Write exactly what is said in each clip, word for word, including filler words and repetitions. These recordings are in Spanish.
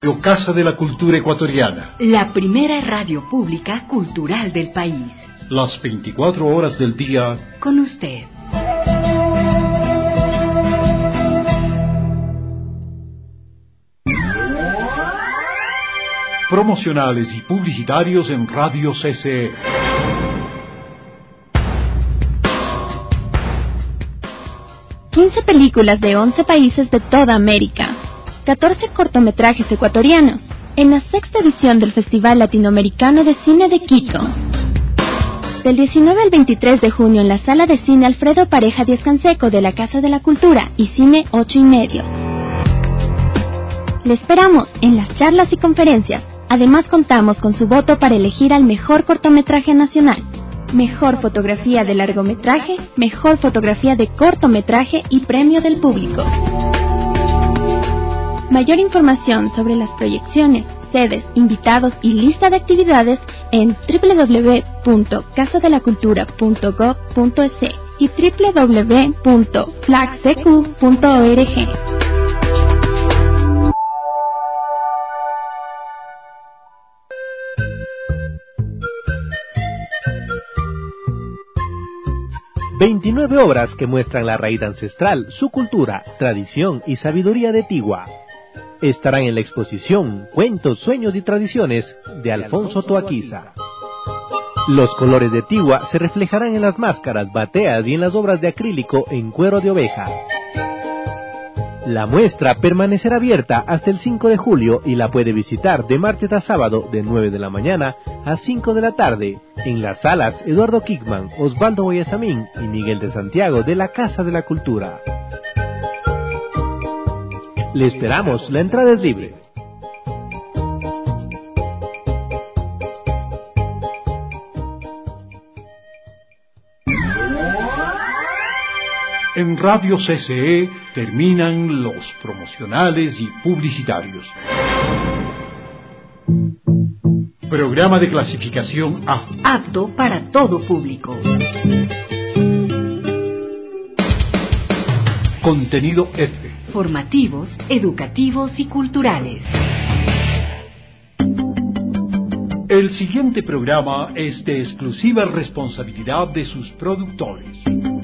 Casa de la Cultura Ecuatoriana. La primera radio pública cultural del país. Las veinticuatro horas del día. Con usted. Promocionales y publicitarios en Radio C C E. quince películas de once países de toda América. catorce cortometrajes ecuatorianos, en la sexta edición del Festival Latinoamericano de Cine de Quito. Del diecinueve al veintitrés de junio en la Sala de Cine Alfredo Pareja Díaz Canseco de la Casa de la Cultura y Cine ocho y medio. Le esperamos en las charlas y conferencias. Además contamos con su voto para elegir al mejor cortometraje nacional, mejor fotografía de largometraje, mejor fotografía de cortometraje y premio del público. Mayor información sobre las proyecciones, sedes, invitados y lista de actividades en doble u doble u doble u punto casa de la cultura punto gob punto es y doble u doble u doble u punto flag c q punto org. veintinueve obras que muestran la raíz ancestral, su cultura, tradición y sabiduría de Tigua. Estarán en la exposición Cuentos, Sueños y Tradiciones de Alfonso Toaquiza. Los colores de Tigua se reflejarán en las máscaras, bateas y en las obras de acrílico en cuero de oveja. La muestra permanecerá abierta hasta el cinco de julio y la puede visitar de martes a sábado de nueve de la mañana a cinco de la tarde en las salas Eduardo Kickman, Osvaldo Boyasamín y Miguel de Santiago de la Casa de la Cultura. Le esperamos, la entrada es libre. En Radio C C E terminan los promocionales y publicitarios. Programa de clasificación A. Apto para todo público. Contenido F. Formativos, educativos y culturales. El siguiente programa es de exclusiva responsabilidad de sus productores.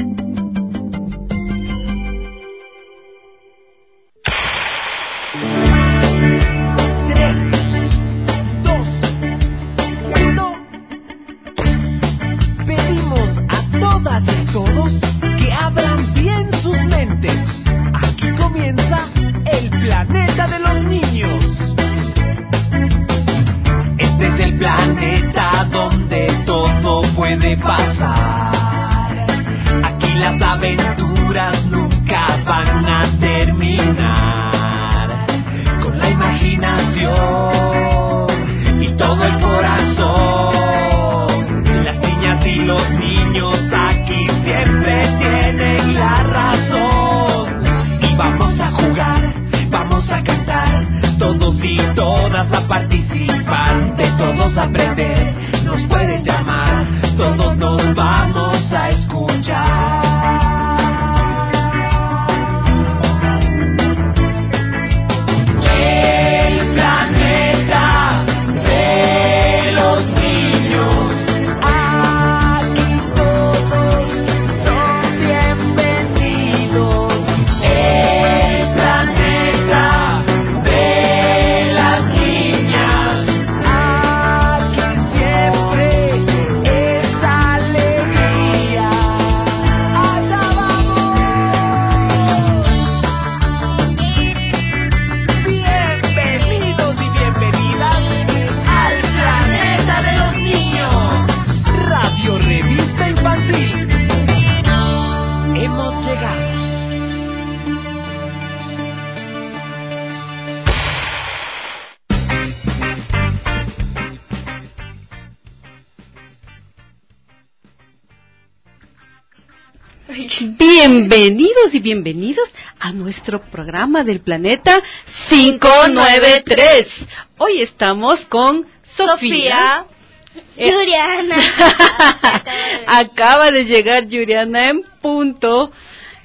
Bienvenidos y bienvenidos a nuestro programa del planeta quinientos noventa y tres. Hoy estamos con Sofía, eh, Yuriana. Acaba de llegar Yuriana en punto.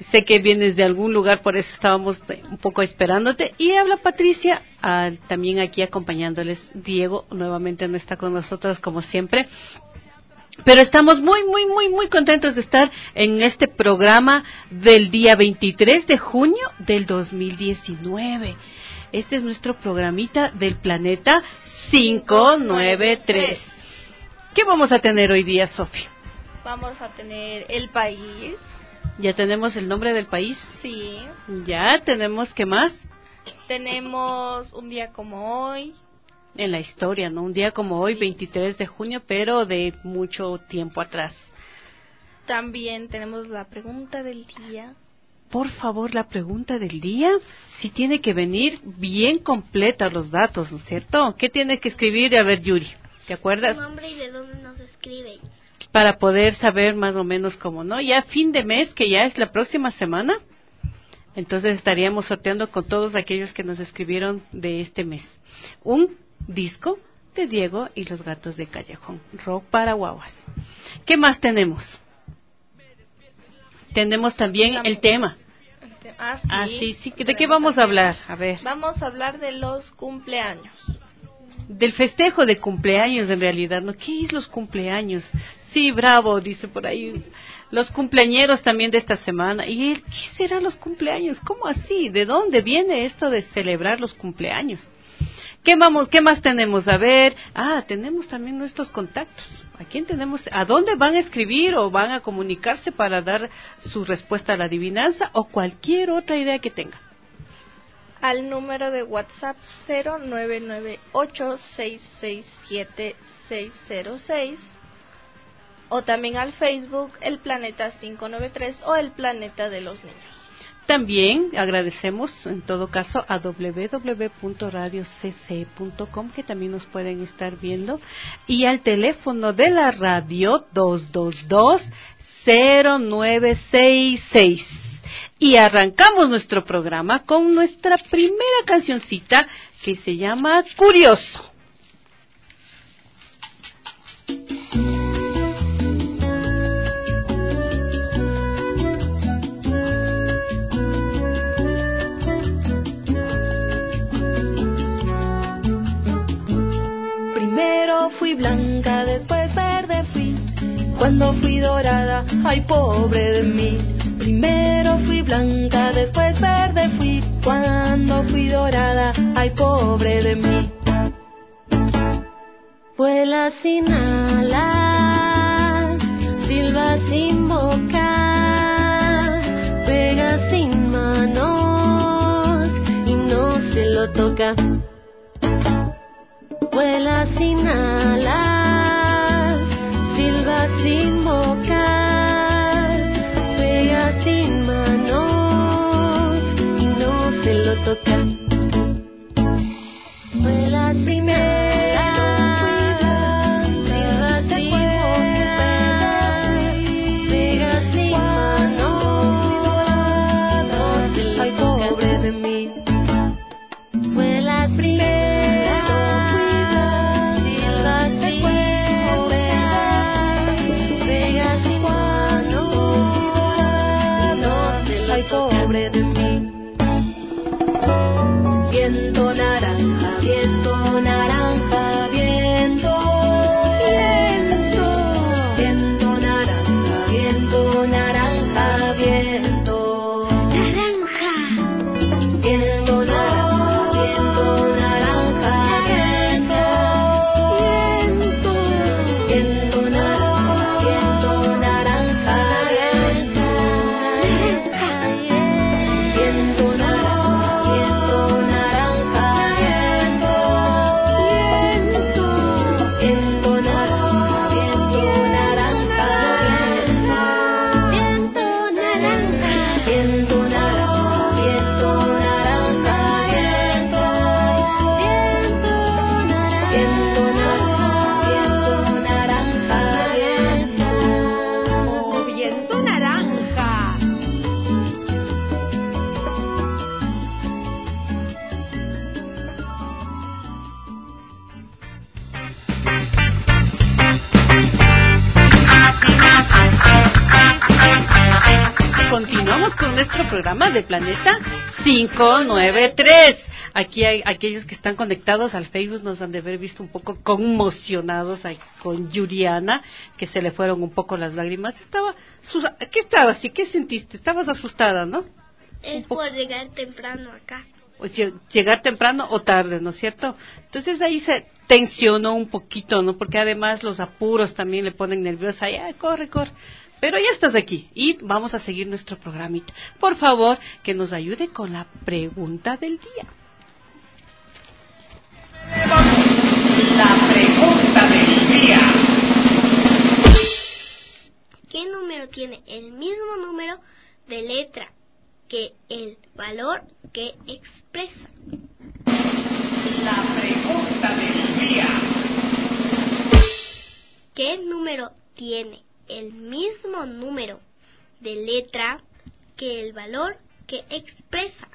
sé que vienes de algún lugar, por eso estábamos un poco esperándote. Y habla Patricia, ah, también aquí acompañándoles. Diego nuevamente no está con nosotros como siempre. Pero estamos muy, muy, muy, muy contentos de estar en este programa del día veintitrés de junio del dos mil diecinueve. Este es nuestro programita del planeta quinientos noventa y tres. ¿Qué vamos a tener hoy día, Sofía? Vamos a tener el país. ¿Ya tenemos el nombre del país? Sí. ¿Ya tenemos qué más? Tenemos un día como hoy. En la historia, ¿no? Un día como hoy, Sí. veintitrés de junio, pero de mucho tiempo atrás. También tenemos la pregunta del día. Por favor, la pregunta del día, si tiene que venir bien completa los datos, ¿no es cierto? ¿Qué tiene que escribir? A ver, Yuri, ¿te acuerdas? Su nombre y de dónde nos escribe. Para poder saber más o menos cómo, ¿no? Ya fin de mes, que ya es la próxima semana, entonces estaríamos sorteando con todos aquellos que nos escribieron de este mes. Un disco de Diego y los gatos de Callejón, rock para guaguas. ¿Qué más tenemos? Tenemos también el tema. Ah, sí. Ah, sí, sí. ¿De qué vamos a hablar? A ver. Vamos a hablar de los cumpleaños. Del festejo de cumpleaños, en realidad, ¿no? ¿Qué es los cumpleaños? Sí, bravo, dice por ahí. Los cumpleañeros también de esta semana. ¿Y él, qué serán los cumpleaños? ¿Cómo así? ¿De dónde viene esto de celebrar los cumpleaños? ¿Qué vamos, qué más tenemos? A ver, ah, tenemos también nuestros contactos. ¿A quién tenemos? ¿A dónde van a escribir o van a comunicarse para dar su respuesta a la adivinanza o cualquier otra idea que tengan? Al número de WhatsApp cero nueve nueve ocho seis seis siete seis cero seis o también al Facebook El Planeta quinientos noventa y tres o El Planeta de los Niños. También agradecemos, en todo caso, a doble u doble u doble u punto radio c c punto com, que también nos pueden estar viendo, y al teléfono de la radio dos dos dos cero nueve seis seis. Y arrancamos nuestro programa con nuestra primera cancioncita, que se llama Curioso. Primero fui blanca, después verde fui. Cuando fui dorada, ay pobre de mí. Primero fui blanca, después verde fui. Cuando fui dorada, ay pobre de mí. Vuela sin alas, silba sin boca, pega sin manos y no se lo toca. Vuela sin alas, silba sin boca, pega sin manos y no se lo toca. Vuela sin alas, silba sin boca, pega sin manos, no se lo toca. Pobre de mí. Vuela primero. Pobre de mí. Viento naranja, viento naranja, viento, viento, viento naranja, viento naranja, viento, naranja, viento naranja, viento naranja, viento, viento, viento naranja, viento naranja, viento. Viento naranja, viento naranja, viento, seguimos con nuestro programa de Planeta cinco nueve tres. Aquí hay aquellos que están conectados al Facebook, nos han de haber visto un poco conmocionados ahí con Yuriana, que se le fueron un poco las lágrimas. Estaba, ¿qué estaba así? ¿Qué sentiste? Estabas asustada, ¿no? Es por llegar temprano acá. O sea, llegar temprano o tarde, ¿no es cierto? Entonces ahí se tensionó un poquito, ¿no? Porque además los apuros también le ponen nerviosa. Ya, corre, corre. Pero ya estás aquí y vamos a seguir nuestro programita. Por favor, que nos ayude con la pregunta del día. La pregunta del día. ¿Qué número tiene el mismo número de letra que el valor que expresa? La pregunta del día. ¿Qué número tiene el mismo número de letra que el valor que expresa?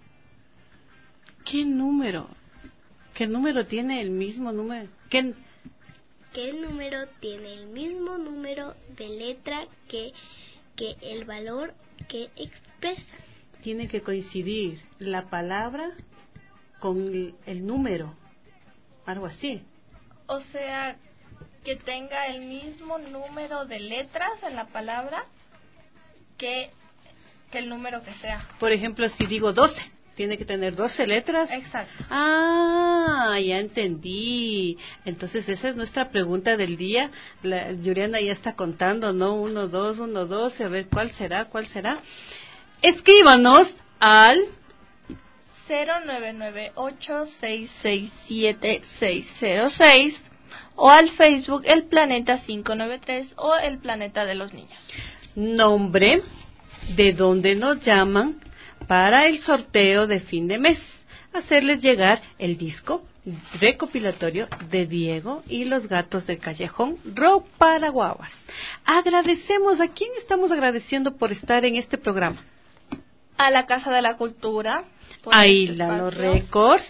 ¿Qué número? ¿Qué número tiene el mismo número? ¿Qué, ¿Qué número tiene el mismo número de letra que, que el valor que expresa? Tiene que coincidir la palabra con el, el número, algo así. O sea, que tenga el mismo número de letras en la palabra que, que el número que sea. Por ejemplo, si digo doce, tiene que tener doce letras. Exacto. Ah, ya entendí. Entonces esa es nuestra pregunta del día. La, Yuriana ya está contando, ¿no? Uno, dos, uno, dos. A ver, ¿cuál será? ¿Cuál será? Escríbanos al cero nueve nueve ocho seis seis siete seis cero seis o al Facebook El Planeta cinco nueve tres o El Planeta de los Niños. nombre, de dónde nos llaman, para el sorteo de fin de mes. Hacerles llegar el disco recopilatorio de Diego y los gatos del callejón, Rock para Guaguas. Agradecemos, ¿a quién estamos agradeciendo por estar en este programa? A la Casa de la Cultura, a Isla Los Records,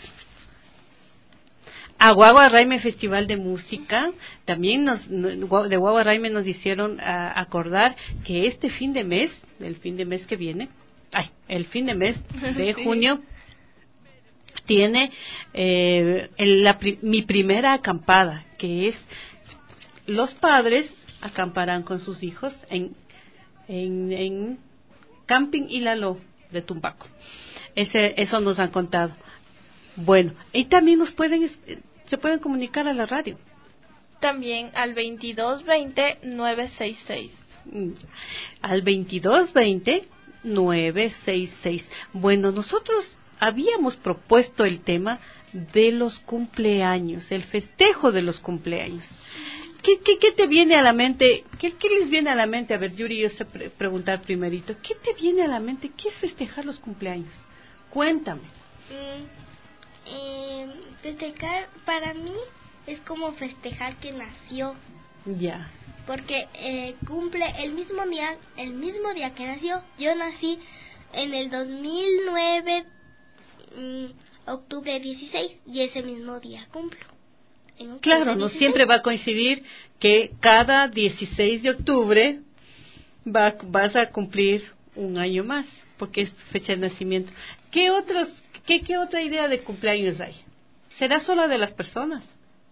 a Guagua Raime Festival de Música. También nos, de Guagua Raime nos hicieron uh, acordar que este fin de mes, el fin de mes que viene, ay, el fin de mes de sí. junio, tiene eh, el, la, mi primera acampada, que es los padres acamparán con sus hijos en, en, en Camping Ilaló de Tumbaco. Ese, eso nos han contado. Bueno, y también nos pueden, se pueden comunicar a la radio. También al veintidós veinte nueve sesenta y seis. Al veintidós veinte nueve sesenta y seis. Bueno, nosotros habíamos propuesto el tema de los cumpleaños, el festejo de los cumpleaños. ¿Qué, qué, qué te viene a la mente? ¿Qué, qué les viene a la mente? A ver, Yuri, yo sé pre- preguntar primerito. ¿Qué te viene a la mente? ¿Qué es festejar los cumpleaños? Cuéntame. Mm, eh, festejar para mí es como festejar que nació. Ya. Porque eh, cumple el mismo día, el mismo día que nació. Yo nací en el dos mil nueve, mm, octubre dieciséis, y ese mismo día cumplo. Claro, no siempre va a coincidir que cada dieciséis de octubre va, vas a cumplir un año más, porque es fecha de nacimiento. ¿Qué otros, qué, qué otra idea de cumpleaños hay? ¿Será solo de las personas?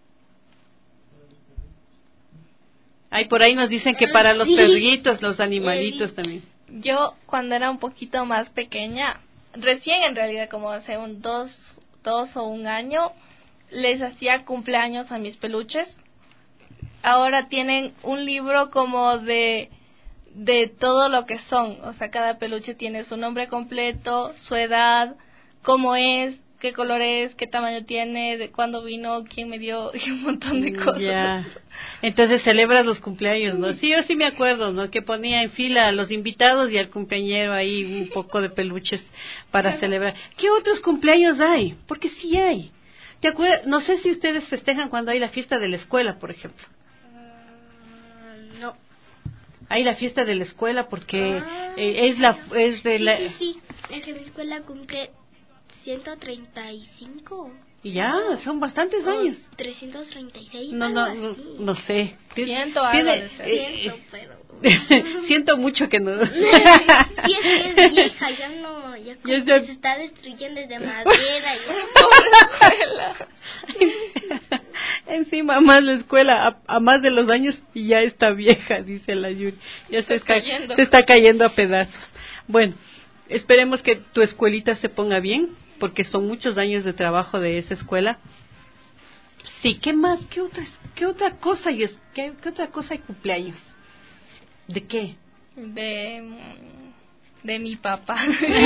Ay, por ahí nos dicen que para los sí. perritos, los animalitos sí. también. Yo, cuando era un poquito más pequeña, recién en realidad, como hace un dos, dos o un año, les hacía cumpleaños a mis peluches. Ahora tienen un libro como de de todo lo que son, o sea, cada peluche tiene su nombre completo, su edad, cómo es, qué color es, qué tamaño tiene, de cuándo vino, quién me dio, y un montón de cosas. Ya. Entonces celebras los cumpleaños, ¿no? Sí, yo sí me acuerdo, ¿no? Que ponía en fila a los invitados y al cumpleañero ahí un poco de peluches para celebrar. ¿Qué otros cumpleaños hay? Porque sí hay. ¿Te acuerdas? No sé si ustedes festejan cuando hay la fiesta de la escuela, por ejemplo. Uh, no. Hay la fiesta de la escuela porque ah, eh, es la es de sí, la. Sí, sí, es que mi escuela cumple ciento treinta y cinco. Ya, son bastantes años. trescientos treinta y seis. No, no, no, no sé. Ciento, tiene, algo de eh, ciento, pero Siento mucho que no. Sí, es que es vieja, ya no, ya como Ya que se- se está destruyendo desde madera. Y... Encima más la escuela, a, a más de los años, y ya está vieja, dice la Yuri. Ya se está, cayendo. se está cayendo a pedazos. Bueno, esperemos que tu escuelita se ponga bien, porque son muchos años de trabajo de esa escuela. Sí, ¿qué más? ¿Qué otra, qué otra cosa hay? es- ¿Qué, qué otra cosa hay cumpleaños? ¿De qué? De, de mi papá.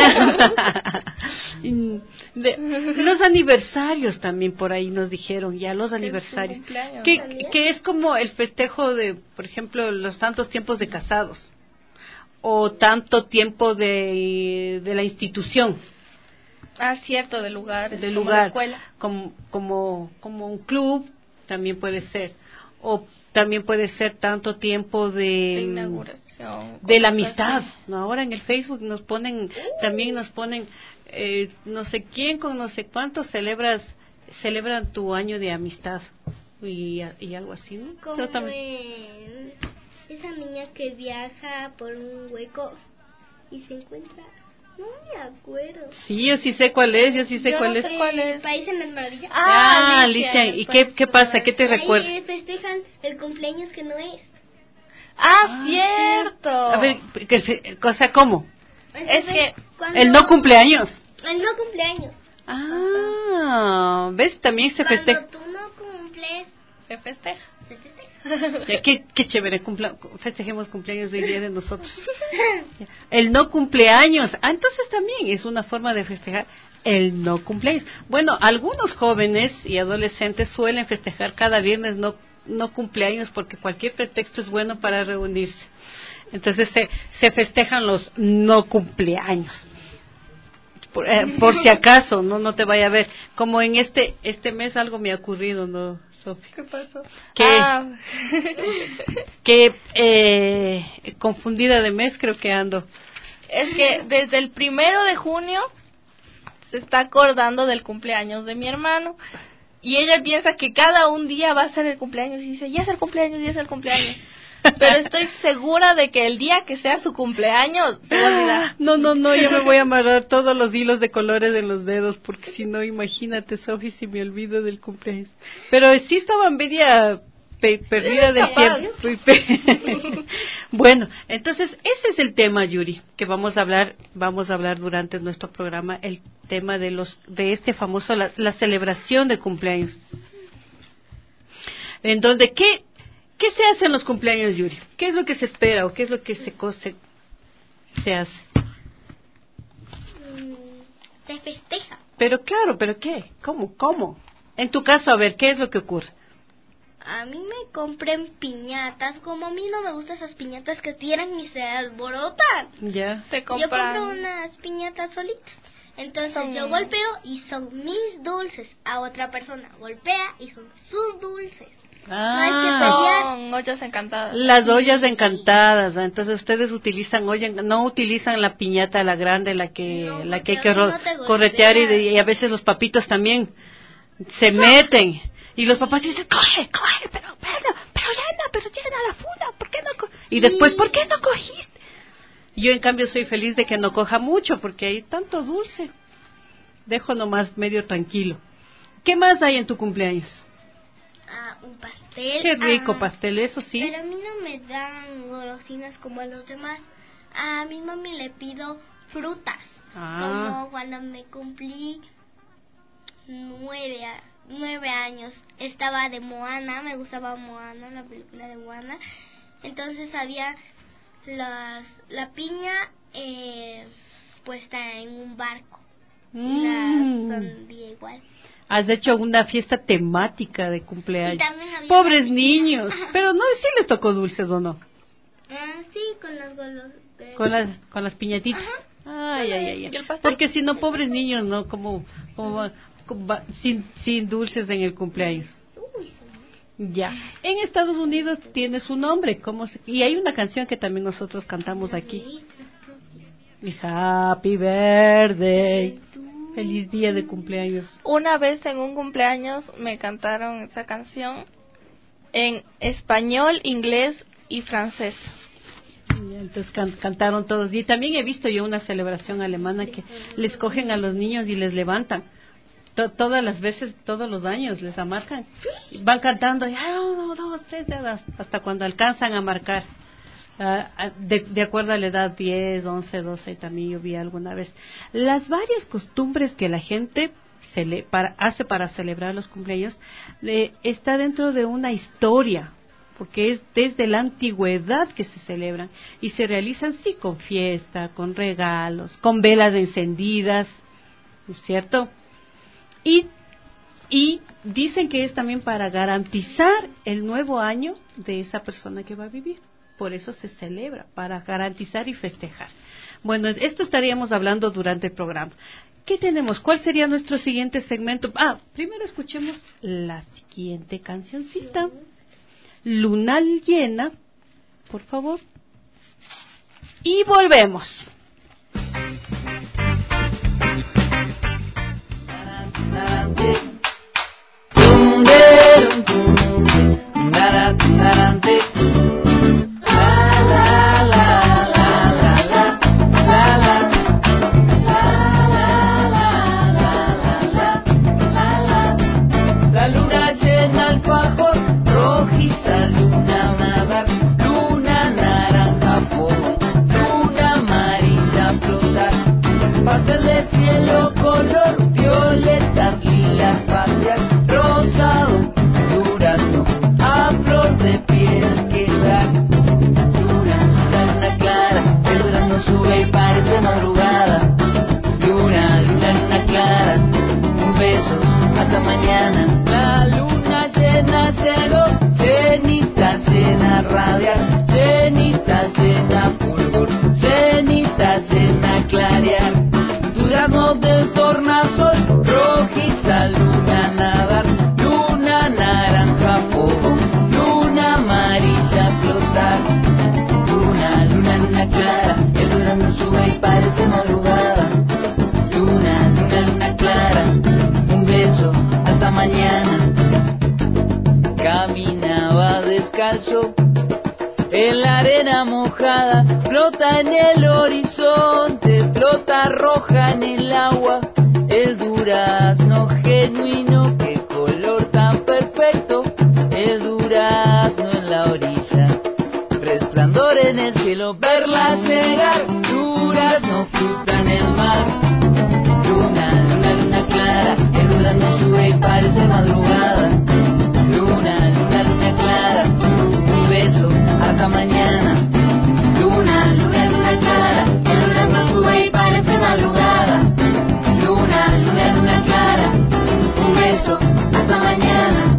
Mm, de- los aniversarios también por ahí nos dijeron, ya los aniversarios. cumpleaños Que, también. que es como el festejo de, por ejemplo, los tantos tiempos de casados. O tanto tiempo de, de la institución. Ah, cierto, de lugar. Del como lugar, la escuela. como, como, como un club, también puede ser. O también puede ser tanto tiempo de, De inauguración. de la cosas amistad. así. ¿No? Ahora en el Facebook nos ponen, también nos ponen, eh, no sé quién con no sé cuántos celebras, celebran tu año de amistad. Y, y algo así, ¿no? Como Yo también- en esa niña que viaja por un hueco y se encuentra, no me acuerdo. Sí, yo sí sé cuál es, yo sí sé Yo cuál no es. sé cuál El es. País en las Maravillas. Ah, Ah, Alicia, Alicia, ¿y pues, qué, qué pasa? ¿Qué te Ahí recuerda? festejan el cumpleaños que no es. Ah, cierto. A ver, ¿qué fe- cosa cómo? Es que cuando- El no cumpleaños. El no cumpleaños. Ah, ¿ves? También se Cuando festeja. tú no cumples, se festeja. se festeja. Ya, Qué, qué chévere, cumpla- festejemos cumpleaños de día de nosotros. El no cumpleaños. Ah, entonces también es una forma de festejar el no cumpleaños. Bueno, algunos jóvenes y adolescentes suelen festejar cada viernes no, no cumpleaños porque cualquier pretexto es bueno para reunirse. Entonces se, se festejan los no cumpleaños. Por, eh, por si acaso, no no te vaya a ver. Como en este este mes algo me ha ocurrido, ¿no, Sofía? ¿Qué pasó? Que, Ah. que eh, confundida de mes creo que ando. Es que desde el primero de junio se está acordando del cumpleaños de mi hermano y ella piensa que cada un día va a ser el cumpleaños y dice, ya es el cumpleaños, ya es el cumpleaños. Pero estoy segura de que el día que sea su cumpleaños se va a olvidar. No, no, no, yo me voy a amarrar todos los hilos de colores en los dedos porque si no, imagínate, Sofi, si me olvido del cumpleaños. Pero sí estaba media pe- perdida del tiempo. Fui pe- Bueno, entonces ese es el tema, Yuri, que vamos a hablar, vamos a hablar durante nuestro programa, el tema de los, de este famoso la, la celebración de cumpleaños. En donde qué qué se hace en los cumpleaños, Yuri, qué es lo que se espera o qué es lo que se cose, se hace. Mm, se festeja. Pero claro, pero qué, cómo, cómo. En tu caso, a ver, qué es lo que ocurre. A mí me compren piñatas, como a mí no me gustan esas piñatas que tiran y se alborotan. Ya. Se Yo compro compran. unas piñatas solitas. Entonces Son- yo golpeo y son mis dulces. A otra persona golpea y son sus dulces. Ah, Son ollas encantadas. las ollas encantadas. ¿Ah? Entonces ustedes utilizan olla, no utilizan la piñata, la grande, la que, No, la que hay porque que ro- así no te golpea. corretear y, de- y a veces los papitos también se meten y los papás dicen, coge, coge, pero, pero, pero llena, pero llena la funda, ¿por qué no? co-?" Y después, ¿por qué no cogiste? Yo en cambio soy feliz de que no coja mucho porque hay tanto dulce. Dejo nomás medio tranquilo. ¿Qué más hay en tu cumpleaños? Ah, un pastel. Qué rico ah, pastel, eso sí. Pero a mí no me dan golosinas como a los demás. A mi mami le pido frutas. Ah. Como cuando me cumplí nueve, a- nueve años. Estaba de Moana, me gustaba Moana, la película de Moana. Entonces había las, la piña eh, puesta en un barco. Y Mm. la sandía igual. Has hecho una fiesta temática de cumpleaños. Y también había Pobres una- niños. Pero no, sí les tocó dulces o no. Ah, sí, con las golos. de- Con las, con las piñatitas. Ay, ay, ay, ay. ¿Y el pastel? Porque si no, pobres niños, ¿no? Como, como va- como va- sin, sin dulces en el cumpleaños. Uy, Ya. En Estados Unidos tiene su nombre. ¿Cómo se- y hay una canción que también nosotros cantamos aquí. Happy birthday. Feliz día de cumpleaños. Una vez en un cumpleaños me cantaron esa canción en español, inglés y francés. Entonces can- cantaron todos. Y también he visto yo una celebración alemana que les cogen a los niños y les levantan. To- todas las veces, todos los años les amarcan. Van cantando, ya, uno, dos, tres, ya, hasta cuando alcanzan a marcar. Uh, de, de acuerdo a la edad, diez, once, doce, también yo vi alguna vez. Las varias costumbres que la gente se le, para, hace para celebrar los cumpleaños eh, está dentro de una historia, porque es desde la antigüedad que se celebran y se realizan, sí, con fiesta, con regalos, con velas encendidas, ¿no es cierto? Y, y dicen que es también para garantizar el nuevo año de esa persona que va a vivir. Por eso se celebra, para garantizar y festejar. Bueno, esto estaríamos hablando durante el programa. ¿Qué tenemos? ¿Cuál sería nuestro siguiente segmento? Ah, primero escuchemos la siguiente cancioncita. Luna llena, por favor. Y volvemos. Cielo color violetas, lilas, pasias, rosado, durazno, a flor de piel quedar. Luna, luna clara, el durazno sube y parece madrugada. Luna, luna, luna clara, un beso hasta mañana. La luna llena llegó, llenita, llena radiar, llenita, llena fulgor, llenita, llena clarear. Durazno del tornasol, rojiza luna nadar, luna naranja fuego, luna amarilla flotar. Luna, luna, luna clara, el durazno sube y parece madrugada. Luna, luna, luna clara, un beso hasta mañana. Caminaba descalzo en la arena mojada, flota en el horizonte, flota roja en el agua, el durazno genuino, qué color tan perfecto, el durazno en la orilla, resplandor en el cielo, verla llegar, durazno fruta en el mar. Luna, luna, luna clara, el durazno sube y parece madrugada. Luna, luna, luna clara, un beso hasta mañana. Luna, luna, luna clara, el durazno sube y parece madrugada. Luna, luna, luna clara, un beso hasta mañana.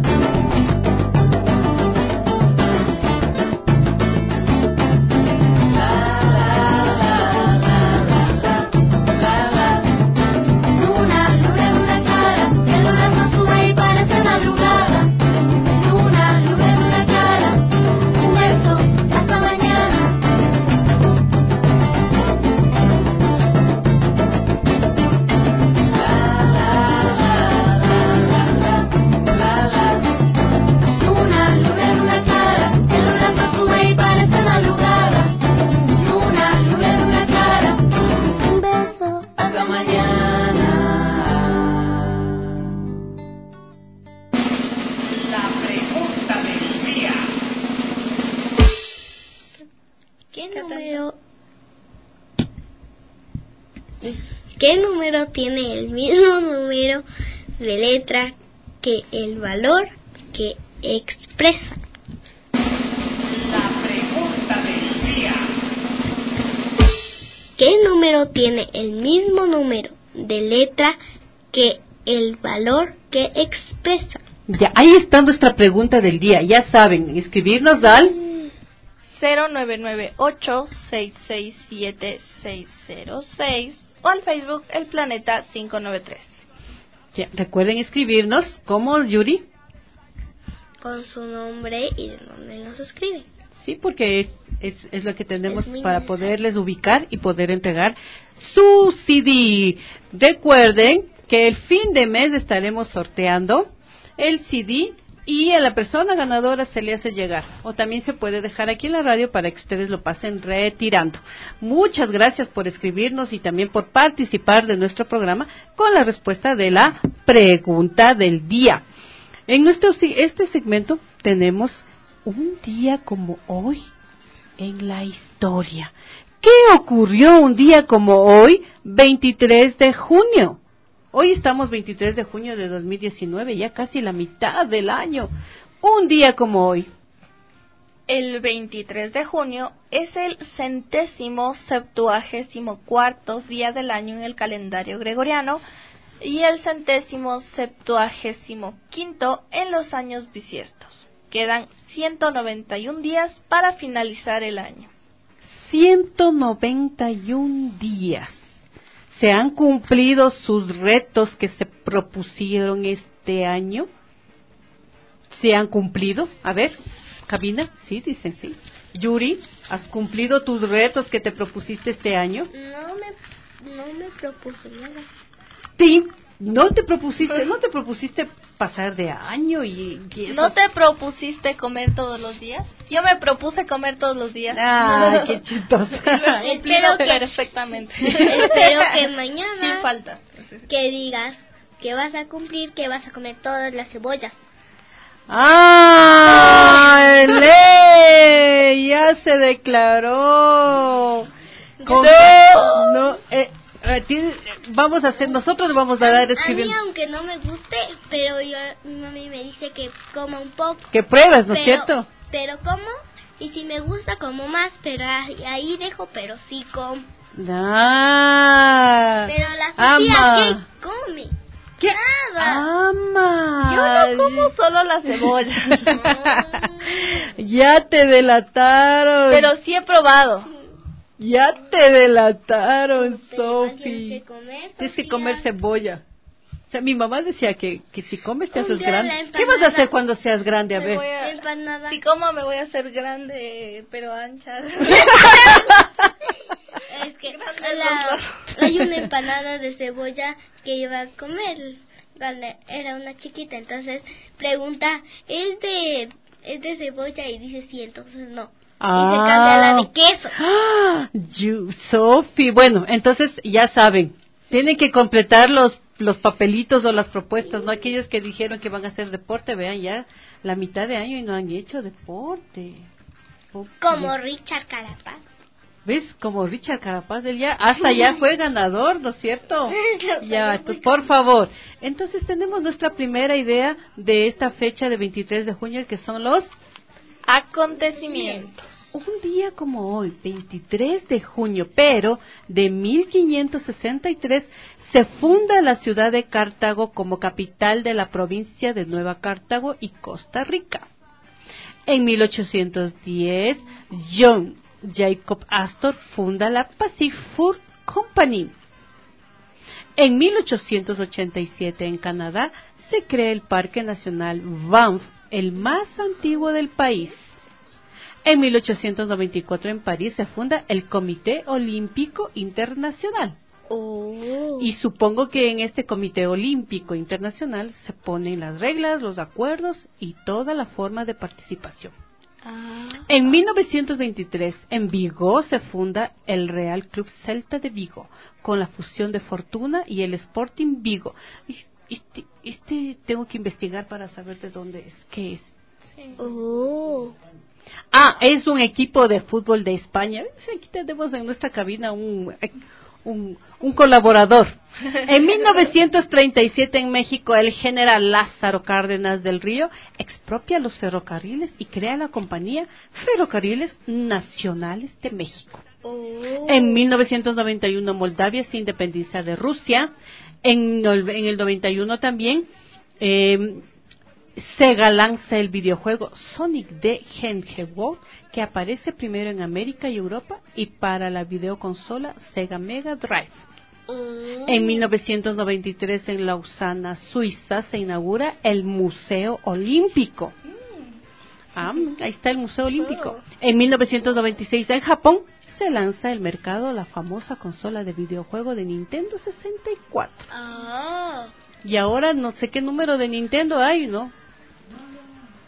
¿Qué número tiene el mismo número de letra que el valor que expresa? La pregunta del día. ¿Qué número tiene el mismo número de letra que el valor que expresa? Ya, ahí está nuestra pregunta del día. Ya saben, escribirnos al cero nueve nueve ocho seis seis siete seis cero seis o al Facebook El Planeta cinco nueve tres. Ya, recuerden escribirnos, ¿cómo, Yuri? Con su nombre y de dónde nos escribe. Sí, porque es, es, es lo que tenemos Es para necesario. poderles ubicar y poder entregar su C D. Recuerden que el fin de mes estaremos sorteando el C D y a la persona ganadora se le hace llegar, o también se puede dejar aquí en la radio para que ustedes lo pasen retirando. Muchas gracias por escribirnos y también por participar de nuestro programa con la respuesta de la pregunta del día. En nuestro este segmento tenemos un día como hoy en la historia. ¿Qué ocurrió un día como hoy, veintitrés de junio? Hoy estamos veintitrés de junio de dos mil diecinueve, ya casi la mitad del año. Un día como hoy. El veintitrés de junio es el centésimo septuagésimo cuarto día del año en el calendario gregoriano y el centésimo septuagésimo quinto en los años bisiestos. Quedan ciento noventa y un días para finalizar el año. ciento noventa y un días. ¿Se han cumplido sus retos que se propusieron este año? ¿Se han cumplido? A ver, cabina, sí, dicen sí. Yuri, ¿has cumplido tus retos que te propusiste este año? No me, no me propuse nada. Sí, no te propusiste, no te propusiste pasar de año y, y eso. ¿No te propusiste comer todos los días? Yo me propuse comer todos los días. Ah, qué chistoso. Espero que perfectamente. Espero que mañana, sin falta, que digas que vas a cumplir, que vas a comer todas las cebollas. ¡Ah! ¡Le! Ya se declaró. Con... No. no eh, eh, tiene, vamos a hacer, nosotros le vamos a dar escribiendo. A mí, aunque no me guste, pero yo, mi mami me dice que coma un poco. Que pruebes, ¿no es pero, cierto? Pero como, y si me gusta como más, pero ahí, ahí dejo, pero sí como. Ah, pero la Sofía, ama. ¿qué come? ¿Qué? Nada. Ama. Yo no como solo la cebolla. Ya te delataron. Pero sí he probado. Ya te delataron, Sofi. Tienes que comer, Tienes que comer cebolla. O sea, mi mamá decía que, que si comes te Un haces día grande. la ¿Qué vas a hacer cuando seas grande? A Me ver. voy a- Empanada. Si como me voy a hacer grande, pero ancha. Es que Grande la- los hay una empanada de cebolla que iba a comer. Vale, era una chiquita, entonces pregunta, ¿es de es de cebolla? Y dice sí, entonces no. Ah. Y se cambia a la de queso. Ah, you, Sofi. Bueno, entonces ya saben, tienen que completar los los papelitos o las propuestas, no aquellos que dijeron que van a hacer deporte, vean ya la mitad de año y no han hecho deporte. Oh, Como sí. Richard Carapaz. ¿Ves? Como Richard Carapaz, él ya hasta ya fue ganador, ¿no es cierto? Ya, entonces, por favor. Entonces tenemos nuestra primera idea de esta fecha de veintitrés de junio, que son los acontecimientos. un día como hoy, veintitrés de junio, pero de mil quinientos sesenta y tres, se funda la ciudad de Cartago como capital de la provincia de Nueva Cartago y Costa Rica. En mil ochocientos diez, John Jacob Astor funda la Pacific Fur Company. En mil ochocientos ochenta y siete, en Canadá, se crea el Parque Nacional Banff, el más antiguo del país. En mil ochocientos noventa y cuatro, en París, se funda el Comité Olímpico Internacional. Oh. Y supongo que en este Comité Olímpico Internacional se ponen las reglas, los acuerdos y toda la forma de participación. Ah. En mil novecientos veintitrés, en Vigo, se funda el Real Club Celta de Vigo, con la fusión de Fortuna y el Sporting Vigo. Este, este tengo que investigar para saber de dónde es, qué es. Sí. Oh. Ah, es un equipo de fútbol de España. Aquí tenemos en nuestra cabina un, un, un colaborador. En mil novecientos treinta y siete, en México, el general Lázaro Cárdenas del Río expropia los ferrocarriles y crea la compañía Ferrocarriles Nacionales de México. Oh. En mil novecientos noventa y uno, Moldavia se independiza de Rusia. En, en el noventa y uno también, eh, Sega lanza el videojuego Sonic the Hedgehog, que aparece primero en América y Europa, y para la videoconsola Sega Mega Drive. Oh. En mil novecientos noventa y tres, en Lausana, Suiza, se inaugura el Museo Olímpico. Ah, ahí está el Museo Olímpico. En mil novecientos noventa y seis, en Japón, se lanza al mercado la famosa consola de videojuego de Nintendo sesenta y cuatro. Ah. Y ahora no sé qué número de Nintendo hay, ¿no?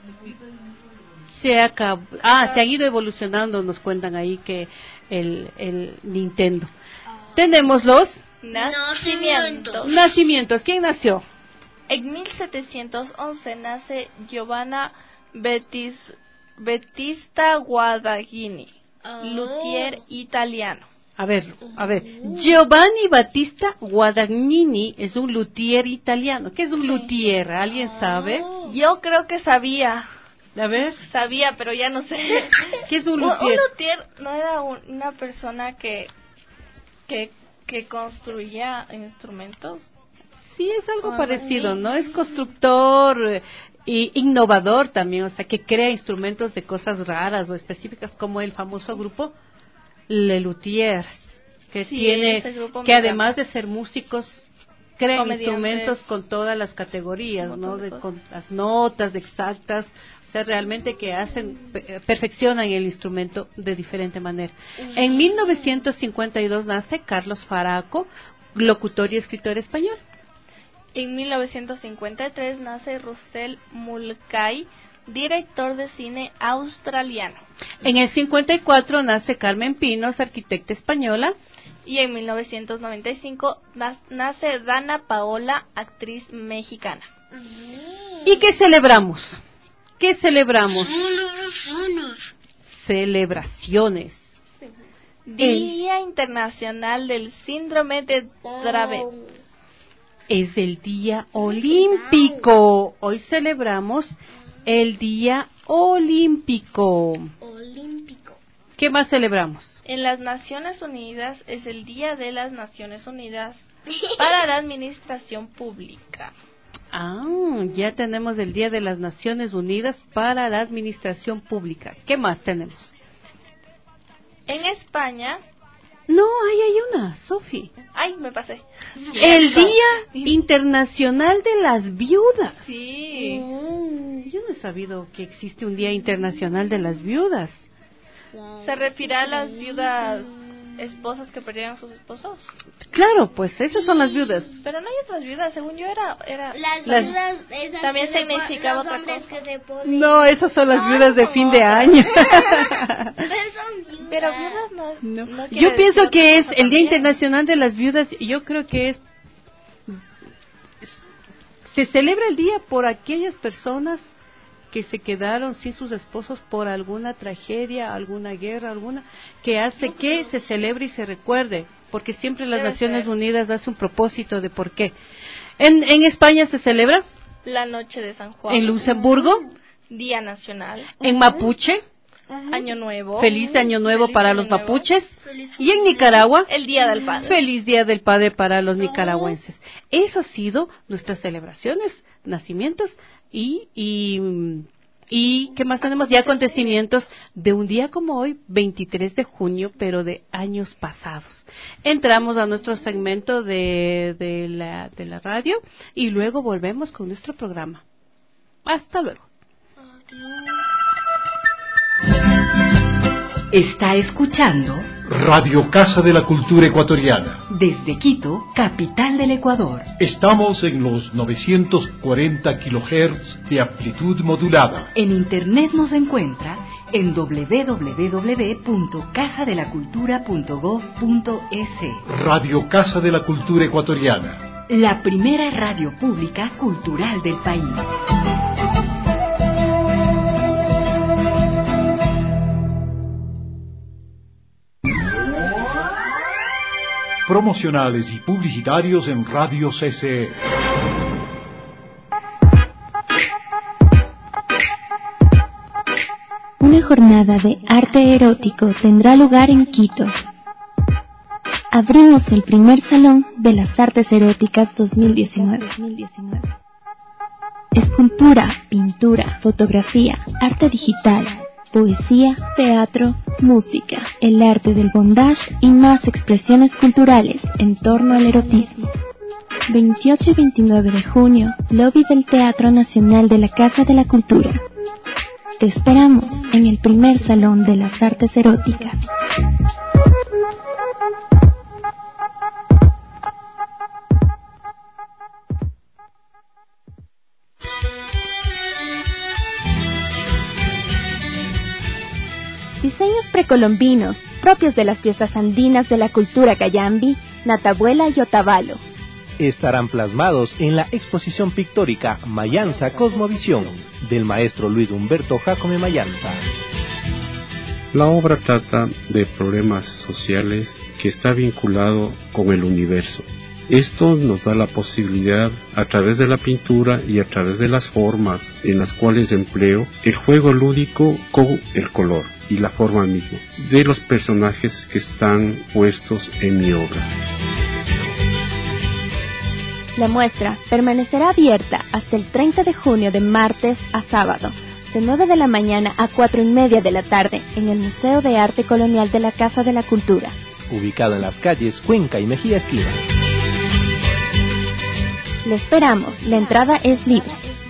se acabó, ah, se han ido evolucionando, nos cuentan ahí que el, el Nintendo. Tenemos los Nacimientos. nacimientos. ¿Quién nació? En mil setecientos once nace Giovanna Betis, Battista Guadagnini, luthier italiano. A ver, a ver. Giovanni Battista Guadagnini es un luthier italiano. ¿Qué es un luthier? ¿Alguien sabe? Yo creo que sabía. A ver. Sabía, pero ya no sé. ¿Qué es un Un, luthier? un luthier no era un- una persona que, que que construía instrumentos. Sí, es algo Ah, parecido, sí. ¿no? Es constructor eh, y innovador también, o sea, que crea instrumentos de cosas raras o específicas, como el famoso grupo Le Luthiers, que Sí, tiene, ese grupo que me además encanta. de ser músicos, crean Comediantes. instrumentos con todas las categorías, Un ¿no? montón de De, cosas. con las notas exactas, o sea, realmente que hacen, pe- perfeccionan el instrumento de diferente manera. En mil novecientos cincuenta y dos nace Carlos Faraco, locutor y escritor español. En mil novecientos cincuenta y tres nace Russell Mulcahy, director de cine australiano. En el cincuenta y cuatro nace Carmen Pinos, arquitecta española. Y en mil novecientos noventa y cinco nas- nace Dana Paola, actriz mexicana. ¿Y qué celebramos? ¿Qué celebramos? Celebraciones. Día Internacional del Síndrome de Dravet. Es el Día Olímpico. Hoy celebramos el Día Olímpico. Olímpico. ¿Qué más celebramos? En las Naciones Unidas es el Día de las Naciones Unidas para la Administración Pública. Ah, ya tenemos el Día de las Naciones Unidas para la Administración Pública. ¿Qué más tenemos? En España, No, ahí hay una, Sofi. ay, me pasé. El Día Internacional de las Viudas. Sí. Yo no he sabido que existe un Día Internacional de las Viudas. Se refiere a las viudas esposas que perdieron a sus esposos. Claro, pues esas son las viudas. Pero no hay otras viudas, según yo era... era Las Las- viudas esas También que se pon- significaba los otra hombres cosa. que se ponen- No, esas son las No, viudas de como fin de otra. año. Pero son viudas. Pero viudas no, No. no quiere Yo pienso decir que otra es cosa el Día también. Internacional de las Viudas. Y yo creo que es se celebra el día por aquellas personas que se quedaron sin sus esposos por alguna tragedia, alguna guerra, alguna que hace que se celebre y se recuerde, porque siempre las Debe Naciones ser. Unidas hace un propósito de por qué. En, en España se celebra, La noche de San Juan. en Luxemburgo, Día Nacional. en Mapuche, Año Nuevo. feliz Año Nuevo Feliz para Año los Nuevo. mapuches, y en Nicaragua, El Día del Padre. feliz Día del Padre para los nicaragüenses. Eso ha sido nuestras celebraciones, nacimientos y, y, y ¿qué más tenemos? Y acontecimientos de un día como hoy, veintitrés de junio, pero de años pasados. Entramos a nuestro segmento de, de, la, de la radio y luego volvemos con nuestro programa. Hasta luego. Está escuchando Radio Casa de la Cultura Ecuatoriana. desde Quito, capital del Ecuador. Estamos en los novecientos cuarenta kilohertz de amplitud modulada. En internet nos encuentra en doble u doble u doble u punto casa de la cultura punto gob punto es. Radio Casa de la Cultura Ecuatoriana. La primera radio pública cultural del país. Promocionales y publicitarios en Radio C C E. Una jornada de arte erótico tendrá lugar en Quito. Abrimos el primer salón de las artes eróticas dos mil diecinueve. Escultura, pintura, fotografía, arte digital, poesía, teatro, música, el arte del bondage y más expresiones culturales en torno al erotismo. veintiocho y veintinueve de junio, lobby del Teatro Nacional de la Casa de la Cultura. Te esperamos en el primer salón de las artes eróticas. diseños precolombinos propios de las fiestas andinas de la cultura cayambi, Natabuela y Otavalo. Estarán plasmados en la exposición pictórica Mayanza Cosmovisión, del maestro Luis Humberto Jacome Mayanza. La obra trata de problemas sociales que está vinculado con el universo. Esto nos da la posibilidad, a través de la pintura y a través de las formas en las cuales empleo, el juego lúdico con el color y la forma misma de los personajes que están puestos en mi obra. La muestra permanecerá abierta hasta el treinta de junio de martes a sábado, de nueve de la mañana a cuatro y media de la tarde, en el Museo de Arte Colonial de la Casa de la Cultura, ubicado en las calles Cuenca y Mejía Esquina. Le esperamos, la entrada es libre.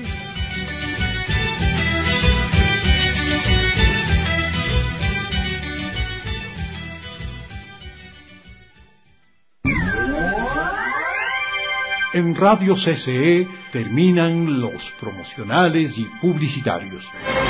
En Radio C C E terminan los promocionales y publicitarios.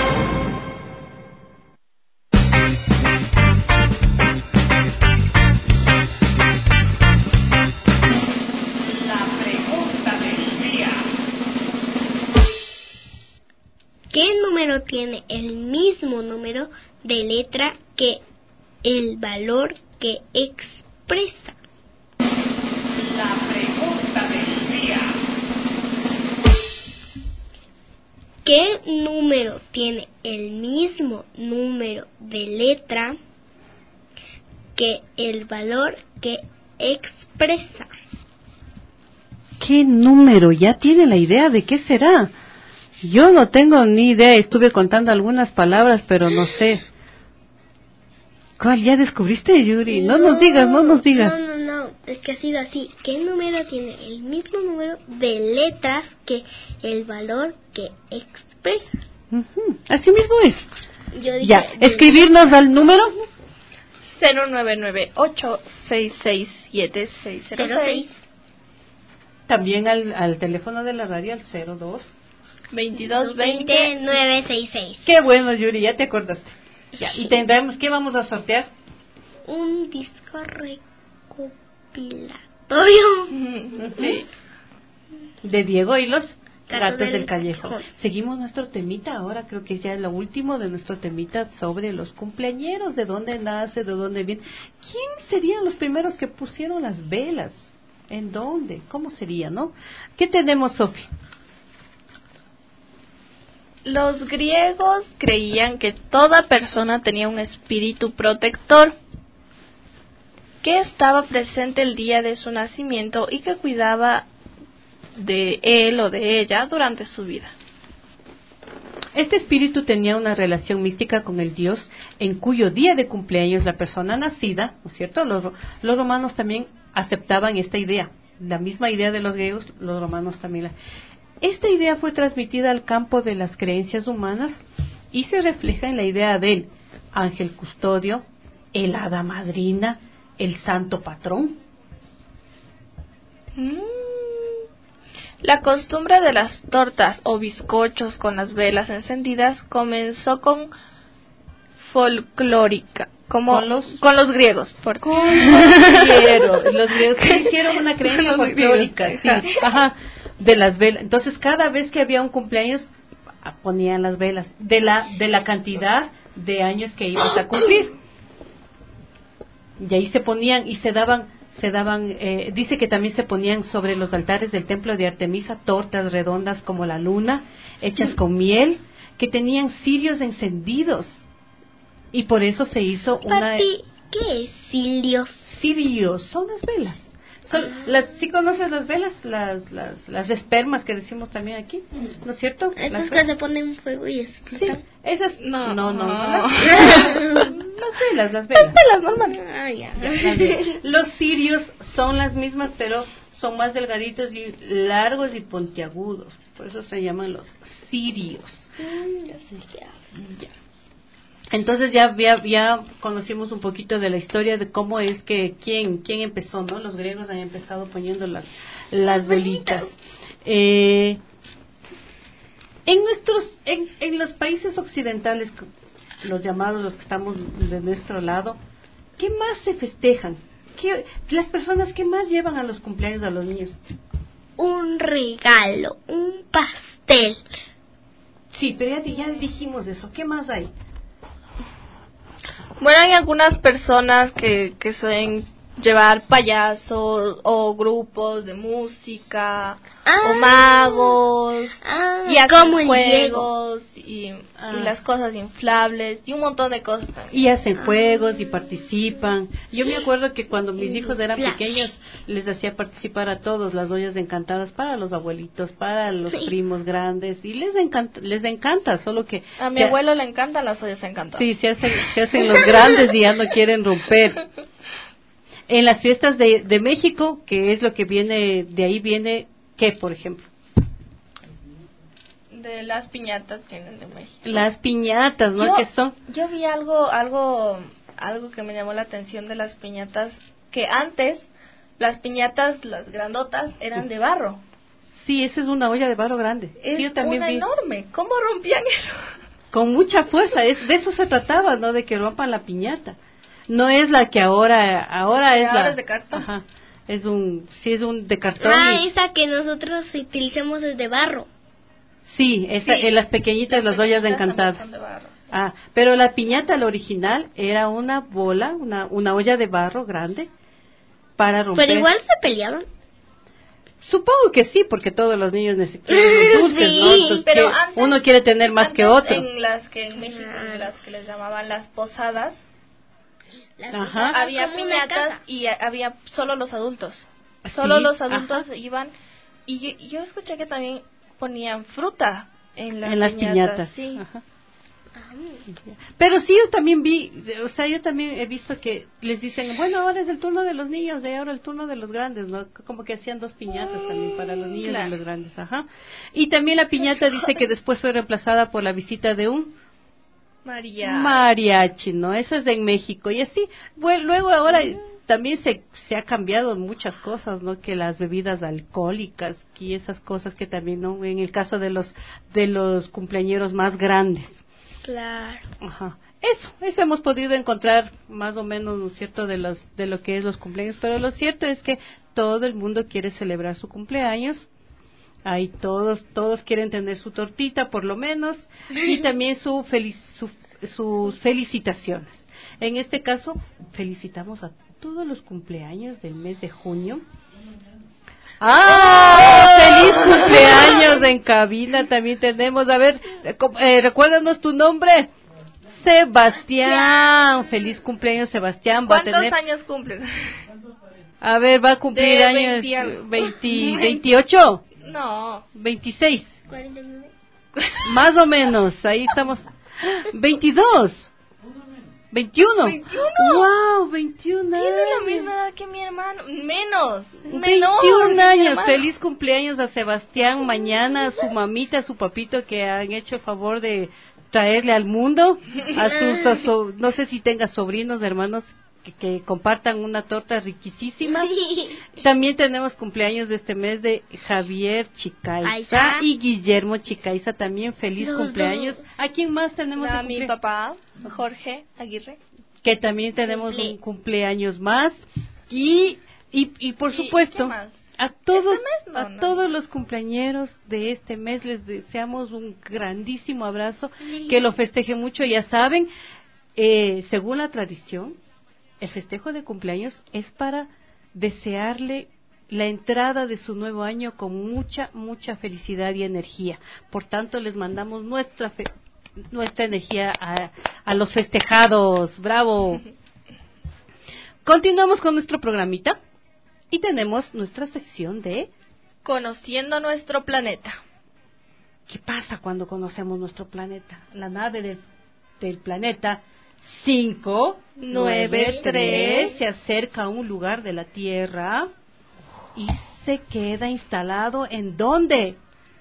¿Qué número tiene el mismo número de letra que el valor que expresa? La pregunta del día. ¿Qué número tiene el mismo número de letra que el valor que expresa? ¿Qué número? ¿Ya tiene la idea de qué será? Yo no tengo ni idea, estuve contando algunas palabras, pero no sé. ¿Cuál ya descubriste, Yuri? No, no nos digas, no nos digas. No, no, no, es que ha sido así. ¿Qué número tiene el mismo número de letras que el valor que expresa? Uh-huh. Así mismo es. Yo dije, ya, escribirnos al número cero nueve nueve ocho seis seis siete seis cero seis. También al, al teléfono de la radio al cero dos veintidós veinte nueve sesenta y seis. Qué bueno, Yuri, ya te acordaste. Ya, y tendremos, ¿qué vamos a sortear? Un disco recopilatorio. Sí. De Diego y los Gatos, gatos del, del Callejo. callejón. Seguimos nuestro temita ahora, creo que ya es lo último de nuestro temita sobre los cumpleañeros, de dónde nace, de dónde viene. ¿Quién serían los primeros que pusieron las velas? ¿En dónde? ¿Cómo sería, no? ¿Qué tenemos, Sofi? Los griegos creían que toda persona tenía un espíritu protector que estaba presente el día de su nacimiento y que cuidaba de él o de ella durante su vida. Este espíritu tenía una relación mística con el dios en cuyo día de cumpleaños la persona nacida, ¿no es cierto? Los, los romanos también aceptaban esta idea, la misma idea de los griegos, los romanos también la... Esta idea fue transmitida al campo de las creencias humanas y se refleja en la idea del ángel custodio, el hada madrina, el santo patrón. Mm. La costumbre de las tortas o bizcochos con las velas encendidas comenzó con folclórica, como con los, con los griegos. Por... Con los griegos. Los griegos que hicieron una creencia folclórica, sí, ajá, de las velas. Entonces, cada vez que había un cumpleaños, ponían las velas, de la de la cantidad de años que ibas a cumplir. Y ahí se ponían y se daban, se daban, eh, dice que también se ponían sobre los altares del templo de Artemisa tortas redondas como la luna, hechas con miel, que tenían cirios encendidos. Y por eso se hizo una... Pati, ¿qué es cirios? Cirios, son las velas. Son las, ¿sí conoces las velas? Las, las, las espermas que decimos también aquí, ¿no es cierto? Esas que se ponen en fuego y explotan. Sí, esas, no, no, no, no, no. Las, las velas, las velas. Las velas normales. Ah, ya. Ya, las velas. Los cirios son las mismas, pero son más delgaditos y largos y puntiagudos. Por eso se llaman los cirios. Mm, ya sé qué. Ya. Entonces ya, ya ya conocimos un poquito de la historia de cómo es que quién quién empezó, ¿no? Los griegos han empezado poniendo las las velitas. Eh, en nuestros en, en los países occidentales los llamados, los que estamos de nuestro lado, ¿qué más se festejan? ¿Qué, las personas qué más llevan a los cumpleaños a los niños? Un regalo, un pastel. Sí, pero ya, ya dijimos eso. ¿Qué más hay? Bueno, hay algunas personas que, que suelen llevar payasos o grupos de música ah, o magos ah, y hacen el juegos y, ah. y las cosas inflables y un montón de cosas también. Y hacen ah. juegos y participan. Yo me acuerdo que cuando mis hijos eran Flash. pequeños les hacía participar a todos las ollas encantadas para los abuelitos, para los sí. primos grandes y les encanta, les encanta, solo que a mi se, abuelo le encantan las ollas encantadas. Sí, se hacen, se hacen los grandes y ya no quieren romper. En las fiestas de, de México, que es lo que viene, de ahí viene, ¿qué, por ejemplo? De las piñatas vienen de México. Las piñatas, ¿no? Yo, ¿Qué son? Yo vi algo, algo, algo que me llamó la atención de las piñatas, que antes las piñatas, las grandotas, eran de barro. Sí, esa es una olla de barro grande. Es sí, yo también una vi. enorme. ¿Cómo rompían eso? Con mucha fuerza, es, de eso se trataba, ¿no? De que rompan la piñata. No es la que ahora, ahora es ahora la... es de cartón. Ajá, es un, sí es un de cartón. Ah, y, esa que nosotros utilizamos es de barro. Sí, esa, Sí, en las pequeñitas, las, las ollas pequeñitas encantadas. también son de barro, sí. Ah, pero la piñata, la original, era una bola, una, una olla de barro grande para romper. Pero igual se peleaban. Supongo que sí, porque todos los niños necesitan los dulces, Sí, ¿no? Entonces, pero que antes- uno quiere tener más Antes, que otro. En las que en México, en las que les llamaban las posadas, Las Ajá. posadas había como una piñatas casa. y a- había solo los adultos. Solo Sí, los adultos ajá. iban. Y yo, yo escuché que también ponían fruta en las, en las piñatas. Sí. Ajá. Ah, Pero sí, yo también vi, o sea, yo también he visto que les dicen, bueno, ahora es el turno de los niños, y ahora el turno de los grandes, ¿no? Como que hacían dos piñatas también para los niños Claro. y los grandes, ajá. Y también la piñata dice que después fue reemplazada por la visita de un María. mariachi, ¿no? Eso es de en México. Y así, bueno, luego ahora también se, se ha cambiado muchas cosas, ¿no? Que las bebidas alcohólicas y esas cosas que también, ¿no? En el caso de los, de los cumpleañeros más grandes. Claro. Ajá. Eso, eso hemos podido encontrar más o menos, ¿no es cierto?, de los, de lo que es los cumpleaños, pero lo cierto es que todo el mundo quiere celebrar su cumpleaños. Ahí todos, todos quieren tener su tortita, por lo menos, y también su, feliz, su sus felicitaciones. En este caso, felicitamos a todos los cumpleaños del mes de junio. ¡Ah! ¡Feliz cumpleaños en cabina! También tenemos, a ver, eh, recuérdanos tu nombre. Sebastián. Feliz cumpleaños, Sebastián. Va a ¿Cuántos tener... años cumples? A ver, va a cumplir De años veinte, veinte, veintiocho, No. veintiséis, cuarenta y nueve. más o menos. Ahí estamos. veintidós. veintiuno. ¿veintiuno? Wow, veintiún años. Tiene la misma edad que mi hermano. Menos. Es menor que veintiún mi años. hermano. Feliz cumpleaños a Sebastián. Mañana a su mamita, a su papito que han hecho el favor de traerle al mundo. A sus, a su- no sé si tenga sobrinos, hermanos, que, que compartan una torta riquísima. También tenemos cumpleaños de este mes de Javier Ahí Chicaiza está. y Guillermo Chicaiza. También feliz Los cumpleaños. dos. ¿A quién más tenemos de A mi cumplea- papá, Jorge Aguirre. Que también tenemos Cumple. un cumpleaños más. Y, y, y por ¿Y supuesto, quién más? a todos, ¿Este mes? No, a no. todos los cumpleañeros de este mes les deseamos un grandísimo abrazo, que lo festejen mucho. Ya saben, eh, según la tradición, el festejo de cumpleaños es para desearle la entrada de su nuevo año con mucha, mucha felicidad y energía. Por tanto, les mandamos nuestra fe- nuestra energía a, a los festejados. ¡Bravo! Continuamos con nuestro programita y tenemos nuestra sección de Conociendo nuestro planeta. ¿qué pasa cuando conocemos nuestro planeta? La nave del, del planeta cinco nueve tres se acerca a un lugar de la Tierra y se queda instalado ¿en dónde?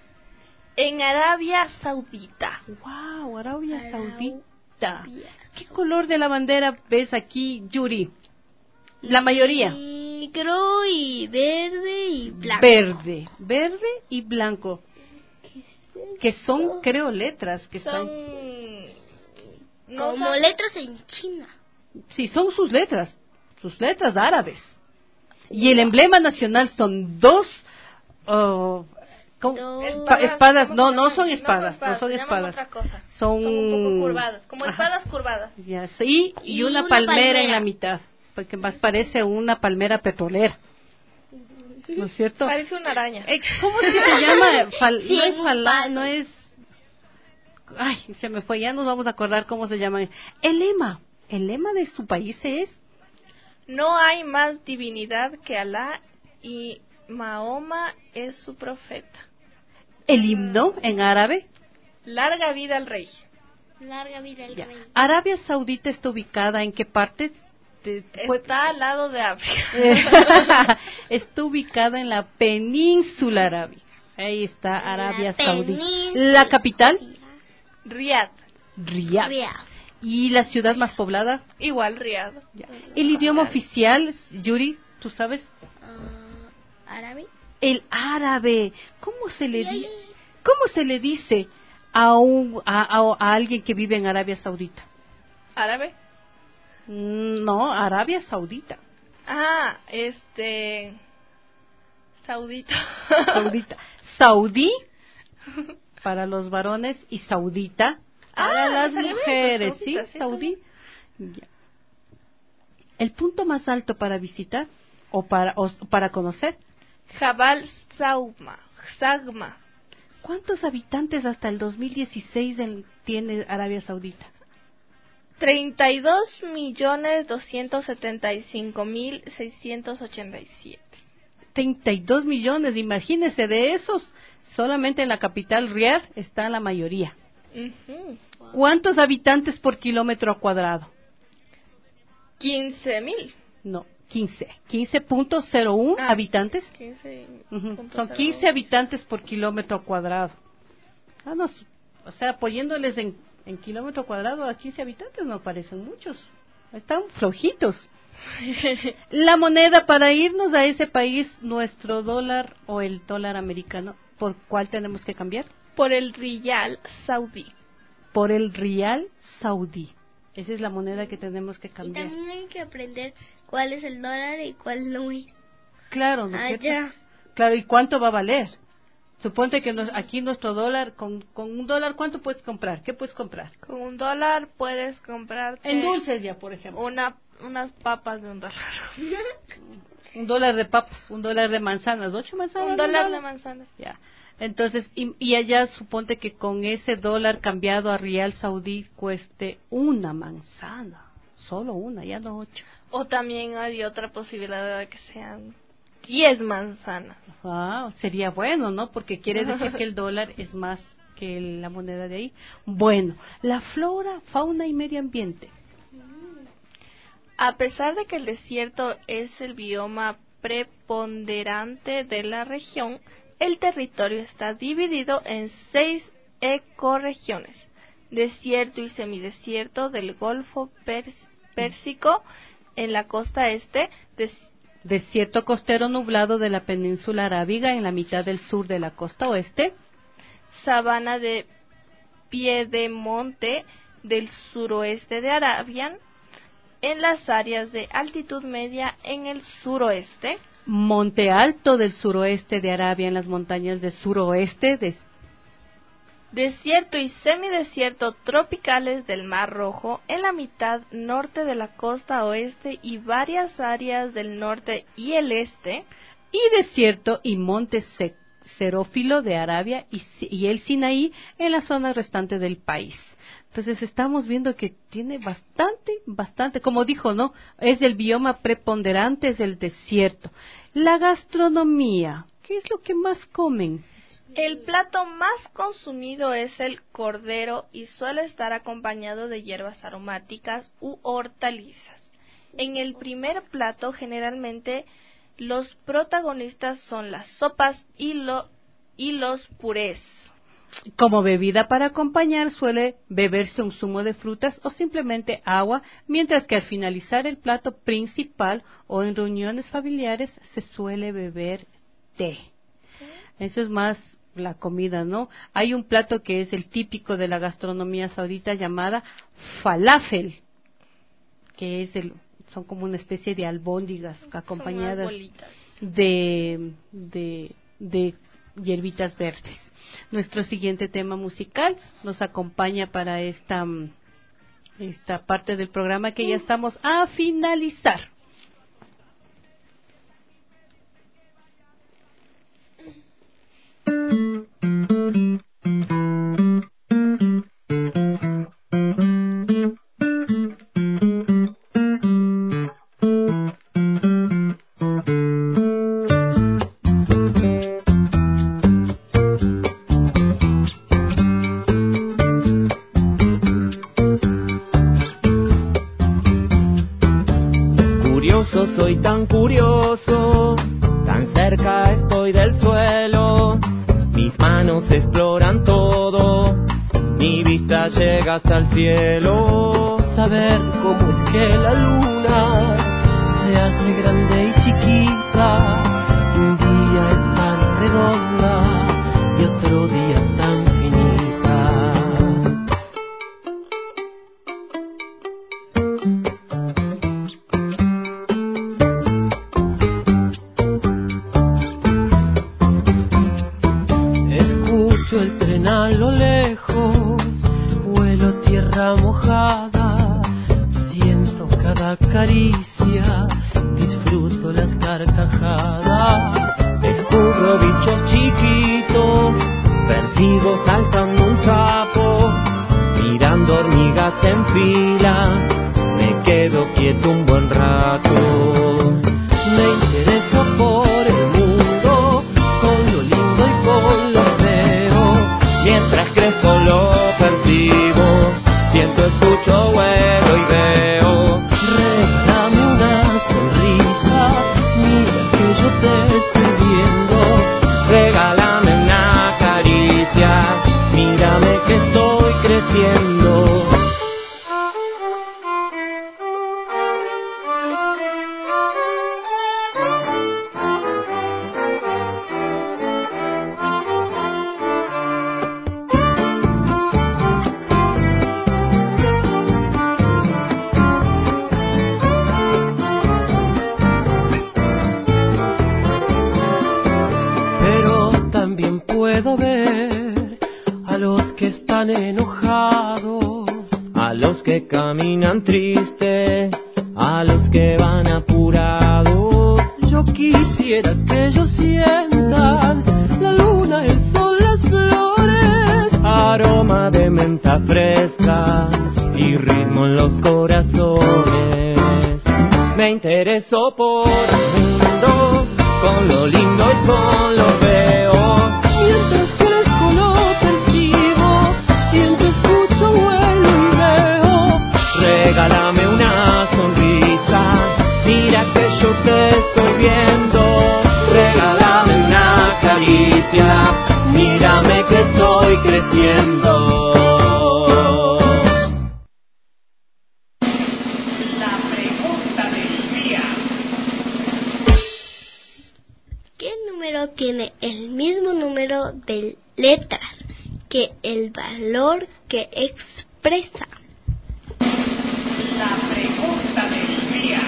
En Arabia Saudita. ¡Wow! Arabia Arabia. Saudita. ¿Qué color de la bandera ves aquí, Yuri? La mayoría. Negro y verde y blanco. Verde, verde y blanco. Que son, creo, letras que Son están... No Como son- letras en China. Sí, son sus letras, sus letras árabes. Y el emblema nacional son dos oh, ¿cómo? Dos- Pa- espadas, ¿cómo no, se no llaman? son espadas, no son se llaman espadas. otra cosa. Son, Son un poco curvadas, como Ajá. espadas curvadas. Ya, sí, y, Y una, una palmera, palmera. en la mitad, porque más parece una palmera petrolera. ¿No es cierto? Parece una araña. Eh, ¿Cómo es que se llama? Fal- Sí, no es un falá, palo. no es... Ay, se me fue, ya nos vamos a acordar cómo se llama. El lema, el lema de su país es... No hay más divinidad que Alá y Mahoma es su profeta. El himno en árabe. Larga vida al rey. Larga vida al Ya. rey. Arabia Saudita está ubicada en qué parte? De- fue- Está al lado de África. está ubicada en la península arábiga. Ahí está En la Arabia Saudita. península. La capital, Riad. Riyadh. Riyadh. Y la ciudad más poblada. Igual Riad. Ya. El idioma oficial, Yuri, ¿tú sabes? Ah, ¿Árabe? El árabe. ¿Cómo se le Ay, dice? ay, ay. ¿Cómo se le dice a un a, a- a alguien que vive en Arabia Saudita? ¿Árabe? Mm, No, Arabia Saudita. Ah, este... Saudita. Saudita. Saudí para los varones y saudita para Ah, las está bien, mujeres, pues, ¿sí? saudita, sí, Saudí. Ya. El punto más alto para visitar o para o para conocer. Jabal Sauma. Sagma. ¿Cuántos habitantes hasta el dos mil dieciséis en- tiene Arabia Saudita? treinta y dos millones doscientos setenta y cinco mil seiscientos ochenta y siete. treinta y dos millones, imagínese de esos, solamente en la capital Riad está la mayoría. Ujú. ¿Cuántos habitantes por kilómetro cuadrado? quince mil. No, quince. quince punto cero uno Ah, habitantes. quince Ujú, punto Son cero. quince habitantes por kilómetro cuadrado. Ah, no, o sea, poniéndoles en, en kilómetro cuadrado a quince habitantes no parecen muchos. Están flojitos. La moneda para irnos a ese país, nuestro dólar o el dólar americano, ¿por cuál tenemos que cambiar? Por el riyal saudí. Por el rial saudí. Esa es la moneda que tenemos que Y cambiar. también hay que aprender cuál es el dólar y cuál no es. Claro, ¿no es Ah, cierto? ya. Claro, ¿y cuánto va a valer? Suponte que nos- aquí nuestro dólar, con, con un dólar, ¿cuánto puedes comprar? ¿Qué puedes comprar? Con un dólar puedes comprarte En dulces ya, por ejemplo. una, unas papas de un dólar. Un dólar de papas, un dólar de manzanas, ocho manzanas. un dólar de manzanas. Ya. Entonces, y, y allá suponte que con ese dólar cambiado a rial saudí cueste una manzana. Solo una, ya no ocho. O también hay otra posibilidad de que sean diez manzanas. Ah, sería bueno, ¿no? Porque quiere decir que el dólar es más que la moneda de ahí. Bueno, la flora, fauna y medio ambiente. A pesar de que el desierto es el bioma preponderante de la región, el territorio está dividido en seis ecorregiones: desierto y semidesierto del Golfo Pers- Pérsico en la costa este, des- Desierto costero nublado de la península arábiga en la mitad del sur de la costa oeste. sabana de piedemonte del suroeste de Arabia, en las áreas de altitud media en el suroeste, Monte Alto del suroeste de Arabia en las montañas del suroeste de desierto y semidesierto tropicales del Mar Rojo en la mitad norte de la costa oeste y varias áreas del norte y el este, y desierto y monte sec- xerófilo de Arabia y, Si- y el Sinaí en la zona restante del país. Entonces estamos viendo que tiene bastante, bastante, como dijo, ¿no? Es el bioma preponderante, es el desierto. La gastronomía, ¿qué es lo que más comen? el plato más consumido es el cordero y suele estar acompañado de hierbas aromáticas u hortalizas. En el primer plato generalmente los protagonistas son las sopas y, lo, y los purés. Como bebida para acompañar suele beberse un zumo de frutas o simplemente agua, mientras que al finalizar el plato principal o en reuniones familiares se suele beber té. Eso es más la comida, ¿no? Hay un plato que es el típico de la gastronomía saudita llamada falafel, que es el, son como una especie de albóndigas acompañadas de, de, de hierbitas verdes. Nuestro siguiente tema musical nos acompaña para esta, esta parte del programa que ya estamos a finalizar. Soy tan curioso, tan cerca estoy del suelo, mis manos exploran todo, mi vista llega hasta el cielo. Saber cómo es que la luna se hace grande y chiquita, un día es tan redonda y otro día tan finita. A lo lejos, vuelo tierra mojada, siento cada caricia, disfruto las carcajadas, descubro bichos chiquitos, persigo saltando un sapo, mirando hormigas en fila, me quedo quieto un buen rato, me intereso por el mundo, con lo lindo y con lo mientras crezco lo percibo, siento, escucho, huelo y veo. Regálame una sonrisa, mira que yo te estoy viendo. Regálame una caricia, mírame que estoy creciendo. Puedo ver a los que están enojados, a los que caminan tristes, a los que van apurados. Yo quisiera que ellos sientan la luna, el sol, las flores, aroma de menta fresca y ritmo en los corazones. Me intereso por el mundo, con lo lindo y con lo veo. Mientras crezco lo percibo, siento, escucho, huelo y veo. Regálame una sonrisa, mira que yo te estoy viendo. Regálame una caricia, mírame que estoy creciendo. La pregunta del día. ¿Qué número tiene el mismo número de letras que el valor que expresa? La pregunta del día.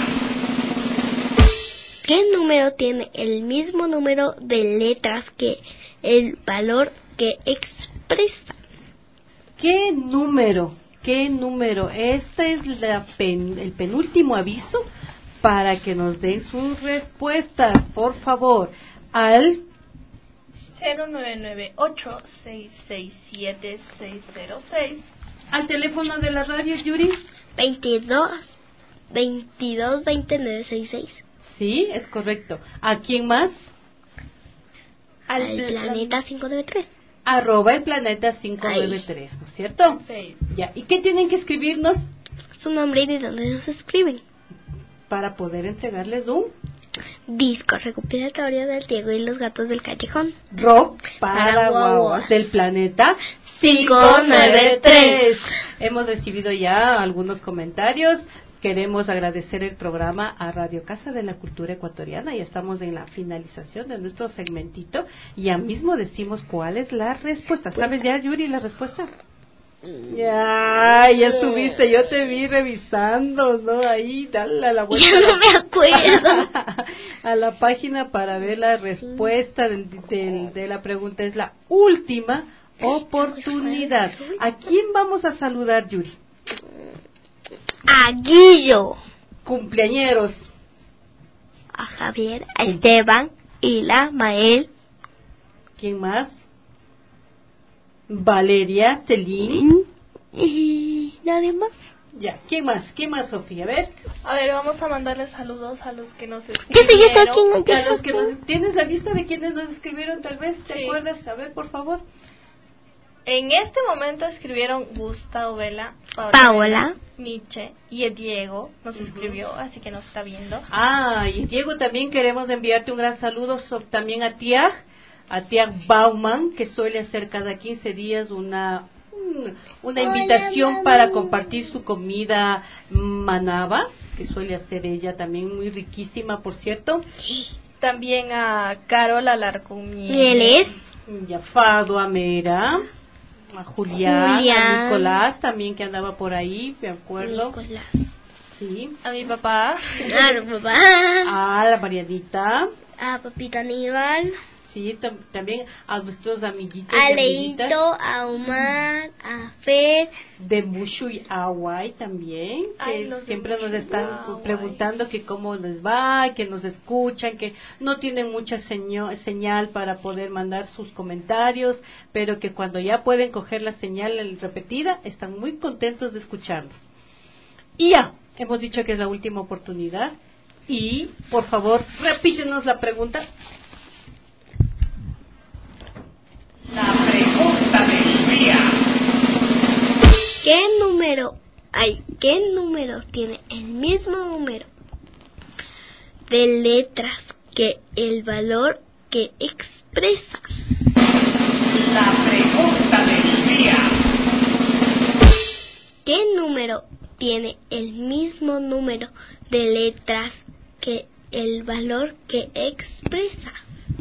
¿Qué número tiene el mismo número de letras que el valor que expresa? ¿Qué número? ¿Qué número? Este es la pen, el penúltimo aviso para que nos den sus respuestas, por favor, al cero nueve nueve ocho seis seis siete seis cero seis. Al teléfono de la radio, Yuri. veintidós, veintidós, veintinueve, sesenta y seis. Sí, es correcto. ¿A quién más? Al, al planeta quinientos noventa y tres. Arroba el planeta quinientos noventa y tres, ¿no es cierto? Sí. Ya. ¿Y qué tienen que escribirnos? Su nombre y de dónde nos escriben. Para poder entregarles un disco recopilatorio del Diego y los gatos del callejón. Rock para, para guaguas del planeta quinientos noventa y tres. Hemos recibido ya algunos comentarios. queremos agradecer el programa a Radio Casa de la Cultura Ecuatoriana. Ya estamos en la finalización de nuestro segmentito y ya mismo decimos cuál es la respuesta. ¿Sabes ya, Yuri, la respuesta? Ya, ya estuviste, yo te vi revisando, ¿no? Ahí, dale a la vuelta. Yo no me acuerdo. A la página para ver la respuesta del, del, de la pregunta. Es la última oportunidad. ¿A quién vamos a saludar, Yuri? A Guillo. Cumpleañeros. A Javier, a Esteban, Hila, Mael. ¿Quién más? Valeria, Celine. Y nadie más. Ya, ¿quién más? ¿Quién más, Sofía? A ver. A ver, vamos a mandarles saludos a los que nos Yo escribieron. sé, yo sé quién, yo A los sé que quién. nos, ¿Tienes la lista de quienes nos escribieron tal vez? ¿Te Sí. acuerdas? A ver, por favor. En este momento escribieron Gustavo Vela, Paola, Paola. Nietzsche y el Diego nos escribió, así que nos está viendo. Ah, y Diego, también queremos enviarte un gran saludo so, también a Tiag, a Tiag Bauman, que suele hacer cada quince días una un- una Hola, invitación mami. para compartir su comida manaba, que suele hacer ella también, muy riquísima, por cierto. También a Carol Alarcón Mieles. Y a Fado Amera, a Julián, Julián. a Nicolás también, que andaba por ahí, me acuerdo. Nicolás. Sí. a mi papá, A mi papá. A la Marianita. A Papito Aníbal. Sí, tam- también a nuestros amiguitos A y amiguitas Leito, a Omar, a Fer. de Mushu y Hawaii también, que Ay, los de siempre nos Mushu y están Hawaii. preguntando que cómo les va, que nos escuchan, que no tienen mucha seño- señal para poder mandar sus comentarios, pero que cuando ya pueden coger la señal repetida, están muy contentos de escucharnos. Y ya, hemos dicho que es la última oportunidad. Y, por favor, repítenos la pregunta. La pregunta del día. ¿Qué número hay? ¿Qué número tiene el mismo número de letras que el valor que expresa? La pregunta del día. ¿Qué número tiene el mismo número de letras que el valor que expresa?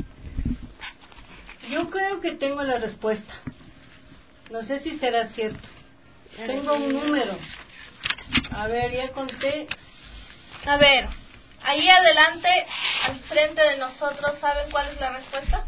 Yo creo que tengo la respuesta. No sé si será cierto. Tengo un número. A ver, ya conté. a ver, ahí adelante, al frente de nosotros, ¿saben cuál es la respuesta?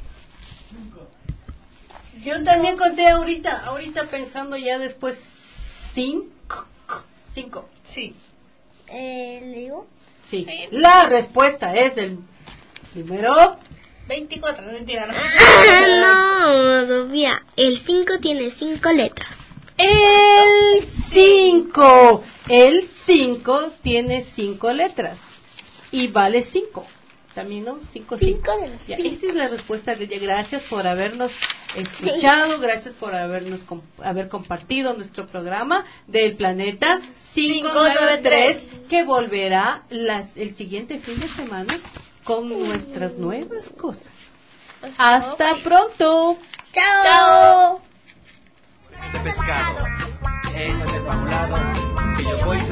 Yo también conté ahorita, ahorita pensando ya después. Cinco. Cinco. Sí. Eh, ¿Le digo? Sí. La respuesta es el número. veinticuatro, mentira, no. No, Sofía, el cinco tiene cinco letras. El cinco. El cinco tiene cinco letras. Y vale cinco. También, ¿no? Cinco, cinco. Cinco de los Ya, cinco. esa es la respuesta de ella. Gracias por habernos escuchado, gracias por habernos com- haber compartido nuestro programa del planeta cinco noventa y tres, que volverá las, el siguiente fin de semana con nuestras nuevas cosas. Hasta pronto. ¡Chao! de pescado. Ese es el fabulado que yo voy.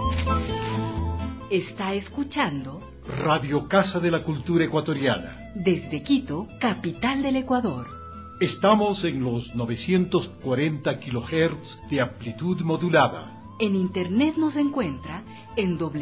Está escuchando Radio Casa de la Cultura Ecuatoriana. desde Quito, capital del Ecuador. Estamos en los novecientos cuarenta kilohertz de amplitud modulada. En internet nos encuentra en doble